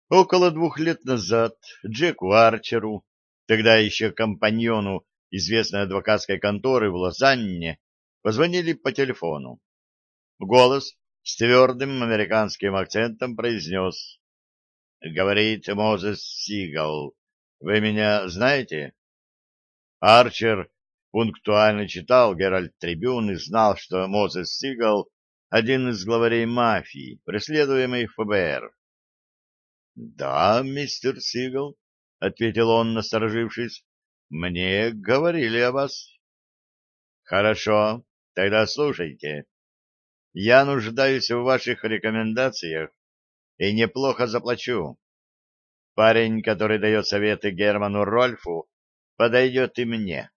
Около 2 лет назад Джеку Арчеру, тогда еще компаньону известной адвокатской конторы в Лозанне, позвонили по телефону. Голос с твердым американским акцентом произнес: «Говорит Мозес Сигал. Вы меня знаете?» Арчер пунктуально читал Геральт Трибюн и знал, что Мозес Сигал — один из главарей мафии, преследуемый ФБР. «Да, мистер Сигал», — ответил он, насторожившись, — «мне говорили о вас». «Хорошо, тогда слушайте. Я нуждаюсь в ваших рекомендациях и неплохо заплачу. Парень, который дает советы Герману Рольфу, подойдет и мне.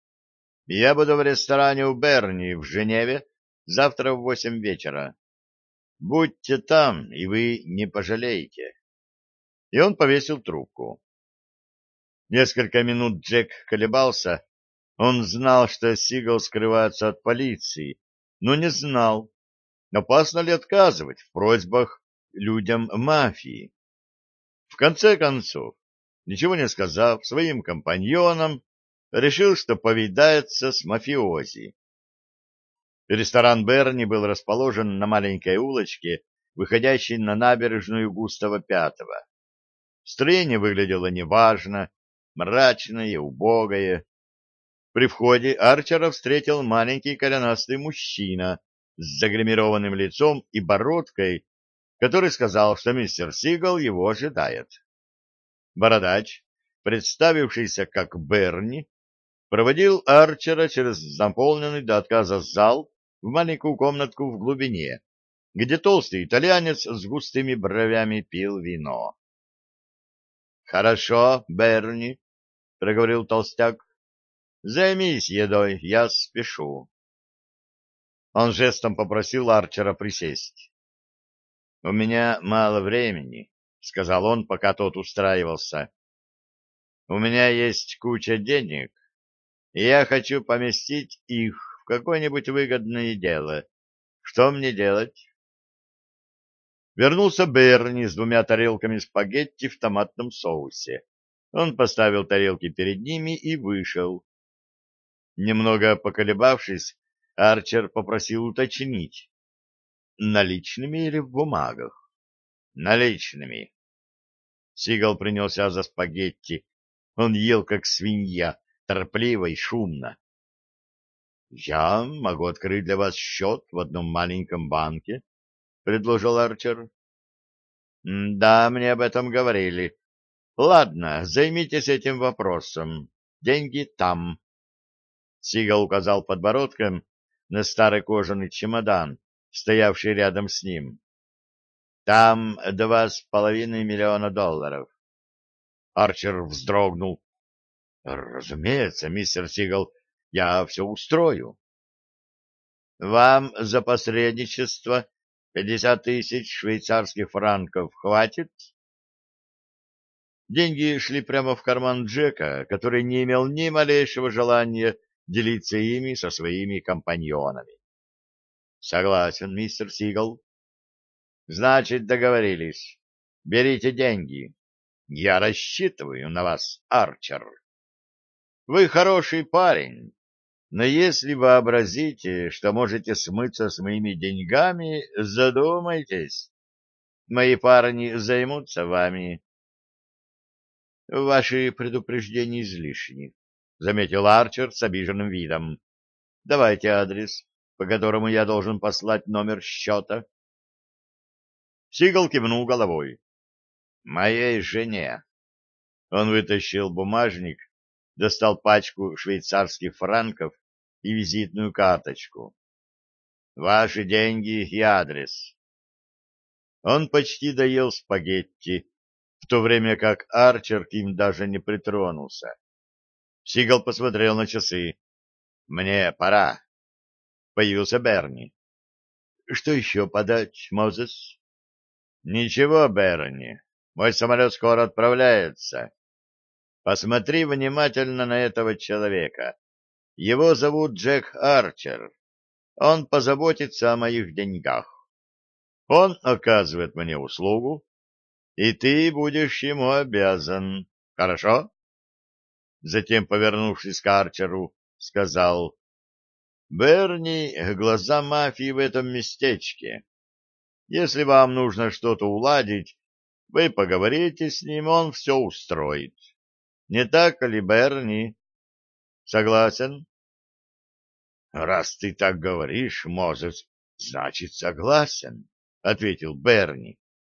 Я буду в ресторане у Берни в Женеве завтра в 8 вечера. Будьте там, и вы не пожалеете». И он повесил трубку. Несколько минут Джек колебался. Он знал, что Сигал скрывается от полиции, но не знал, опасно ли отказывать в просьбах людям мафии. В конце концов, ничего не сказав своим компаньонам, решил, что повидается с мафиози. Ресторан Берни был расположен на маленькой улочке, выходящей на набережную Густава Пятого. Строение выглядело неважно, мрачное, убогое. При входе Арчера встретил маленький коренастый мужчина с загримированным лицом и бородкой, который сказал, что мистер Сигал его ожидает. Бородач, представившийся как Берни, проводил Арчера через заполненный до отказа зал в маленькую комнатку в глубине, где толстый итальянец с густыми бровями пил вино. — Хорошо, Берни, — проговорил толстяк. — Займись едой, я спешу. Он жестом попросил Арчера присесть. — У меня мало времени, — сказал он, пока тот устраивался. — У меня есть куча денег, и я хочу поместить их в какое-нибудь выгодное дело. Что мне делать? Вернулся Берни с 2 тарелками спагетти в томатном соусе. Он поставил тарелки перед ними и вышел. Немного поколебавшись, Арчер попросил уточнить: наличными или в бумагах? Наличными. Сигал принялся за спагетти. Он ел как свинья, торопливо и шумно. — Я могу открыть для вас счет в одном маленьком банке, — предложил Арчер. — Да, мне об этом говорили. Ладно, займитесь этим вопросом. Деньги там. Сигал указал подбородком на старый кожаный чемодан, стоявший рядом с ним. Там $2,5 миллиона. Арчер вздрогнул. — Разумеется, мистер Сигал, я все устрою. — Вам за посредничество 50 000 швейцарских франков хватит? Деньги шли прямо в карман Джека, который не имел ни малейшего желания делиться ими со своими компаньонами. — Согласен, мистер Сигал. — Значит, договорились. Берите деньги. Я рассчитываю на вас, Арчер. Вы хороший парень, но если вообразите, что можете смыться с моими деньгами, задумайтесь. Мои парни займутся вами. — Ваши предупреждения излишни, — заметил Арчер с обиженным видом. — Давайте адрес, по которому я должен послать номер счета. Сигал кивнул головой. — Моей жене. Он вытащил бумажник, достал пачку швейцарских франков и визитную карточку. — Ваши деньги и адрес. Он почти доел спагетти, в то время как Арчер к им даже не притронулся. Сигал посмотрел на часы. — Мне пора. Появился Берни. — Что еще подать, Мозес? — Ничего, Берни. Мой самолет скоро отправляется. Посмотри внимательно на этого человека. Его зовут Джек Арчер. Он позаботится о моих деньгах. Он оказывает мне услугу. и ты будешь ему обязан. Хорошо? Затем, повернувшись к Арчеру, сказал: Берни — глаза мафии в этом местечке. Если вам нужно что-то уладить, вы поговорите с ним, он все устроит. Не так ли, Берни? Согласен? — Раз ты так говоришь, Мозес, значит, согласен, — ответил Берни.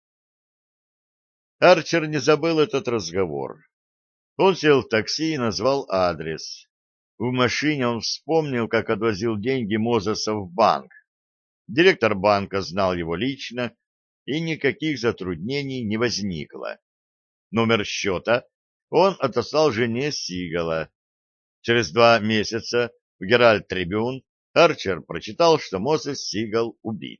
Арчер не забыл этот разговор. Он сел в такси и назвал адрес. В машине он вспомнил, как отвозил деньги Мозеса в банк. Директор банка знал его лично, и никаких затруднений не возникло. Номер счета он отослал жене Сигала. Через 2 месяца в Геральд Трибюн Арчер прочитал, что Мозес Сигал убит.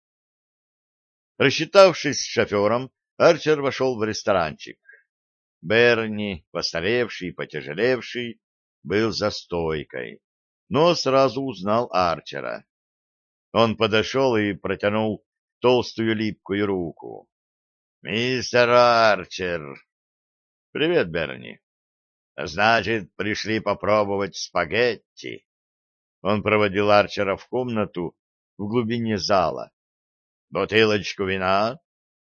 Рассчитавшись с шофером, Арчер вошел в ресторанчик. Берни, постаревший и потяжелевший, был за стойкой, но сразу узнал Арчера. Он подошел и протянул толстую липкую руку. — Мистер Арчер! — Привет, Берни. — Значит, пришли попробовать спагетти? Он проводил Арчера в комнату в глубине зала. — Бутылочку вина?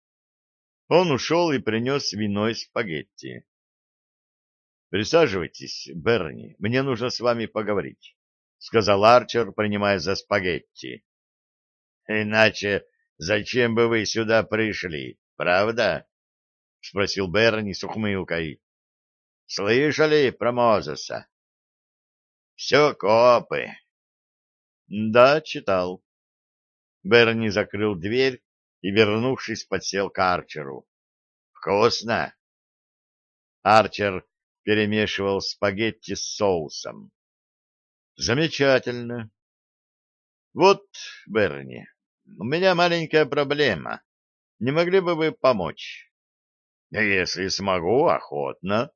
Он ушел и принес вино и спагетти. — Присаживайтесь, Берни, мне нужно с вами поговорить, — сказал Арчер, принимая за спагетти. — Иначе зачем бы вы сюда пришли, правда? — спросил Берни с ухмылкой. — Слышали про Мозеса? — Все копы. — Да, читал. Берни закрыл дверь и, вернувшись, подсел к Арчеру. — Вкусно? Арчер перемешивал спагетти с соусом. — Замечательно. — Вот, Берни, у меня маленькая проблема. Не могли бы вы помочь? — Если смогу, охотно.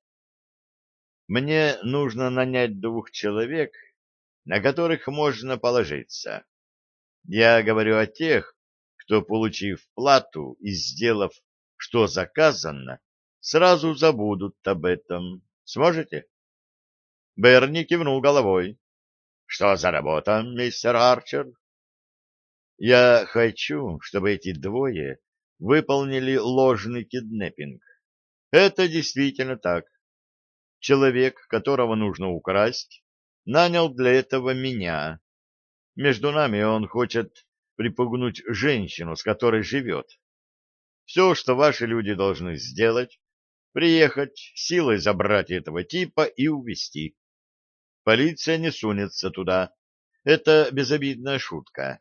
Мне нужно нанять 2 человек, на которых можно положиться. Я говорю о тех, кто, получив плату и сделав, что заказано, сразу забудут об этом. Сможете? Берни кивнул головой. — Что за работа, мистер Арчер? — Я хочу, чтобы эти 2 выполнили ложный киднеппинг. Это действительно так. Человек, которого нужно украсть, нанял для этого меня. Между нами он хочет припугнуть женщину, с которой живет. Все, что ваши люди должны сделать, приехать, силой забрать этого типа и увезти. Полиция не сунется туда. Это безобидная шутка.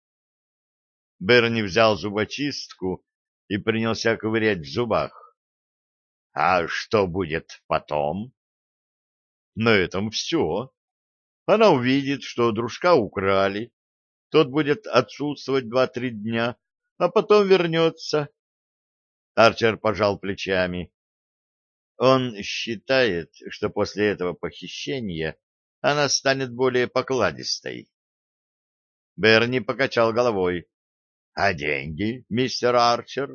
Берни взял зубочистку и принялся ковырять в зубах. — А что будет потом? — На этом все. Она увидит, что дружка украли. Тот будет отсутствовать 2-3 дня, а потом вернется. Арчер пожал плечами. Он считает, что после этого похищения она станет более покладистой. Берни покачал головой. — А деньги, мистер Арчер?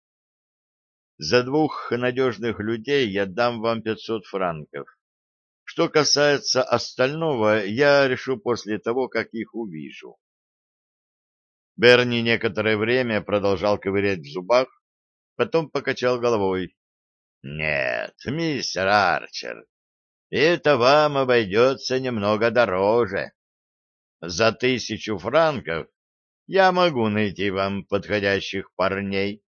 — За 2 надежных людей я дам вам 500 франков. Что касается остального, я решу после того, как их увижу. Берни некоторое время продолжал ковырять в зубах, потом покачал головой. — Нет, мистер Арчер, это вам обойдется немного дороже. За 1000 франков я могу найти вам подходящих парней.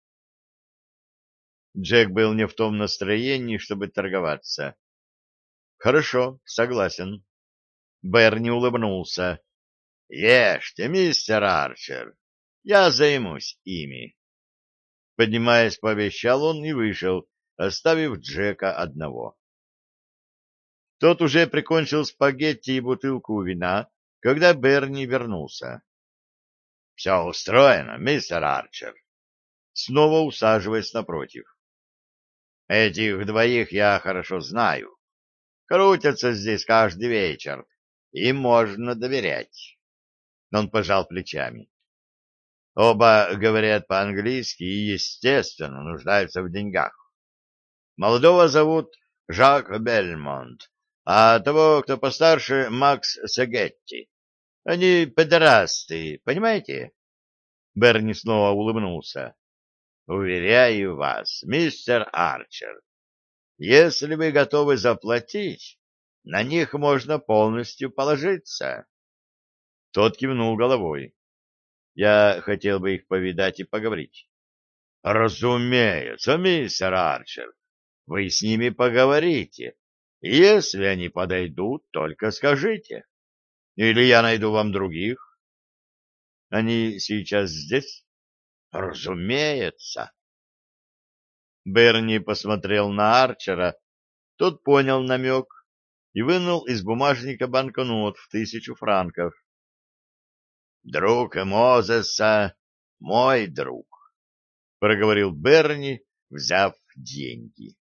Джек был не в том настроении, чтобы торговаться. — Хорошо, согласен. Берни улыбнулся. — Ешьте, мистер Арчер, я займусь ими. Поднимаясь, пообещал он и вышел, оставив Джека одного. Тот уже прикончил спагетти и бутылку вина, когда Берни вернулся. — Все устроено, мистер Арчер. Снова усаживаясь напротив. — Этих 2 я хорошо знаю. Крутятся здесь каждый вечер. Им можно доверять. Он пожал плечами. Оба говорят по-английски и, естественно, нуждаются в деньгах. Молодого зовут Жак Бельмонт, а того, кто постарше, Макс Сагетти. Они педерасты, понимаете? Берни снова улыбнулся. Уверяю вас, мистер Арчер, если вы готовы заплатить, на них можно полностью положиться. Тот кивнул головой. Я хотел бы их повидать и поговорить. Разумеется, мистер Арчер, вы с ними поговорите. Если они подойдут, только скажите. Или я найду вам других. Они сейчас здесь? Разумеется. Берни посмотрел на Арчера, тот понял намек и вынул из бумажника банкнот в 1000 франков. «Друг Мозеса, мой друг», — проговорил Берни, взяв деньги.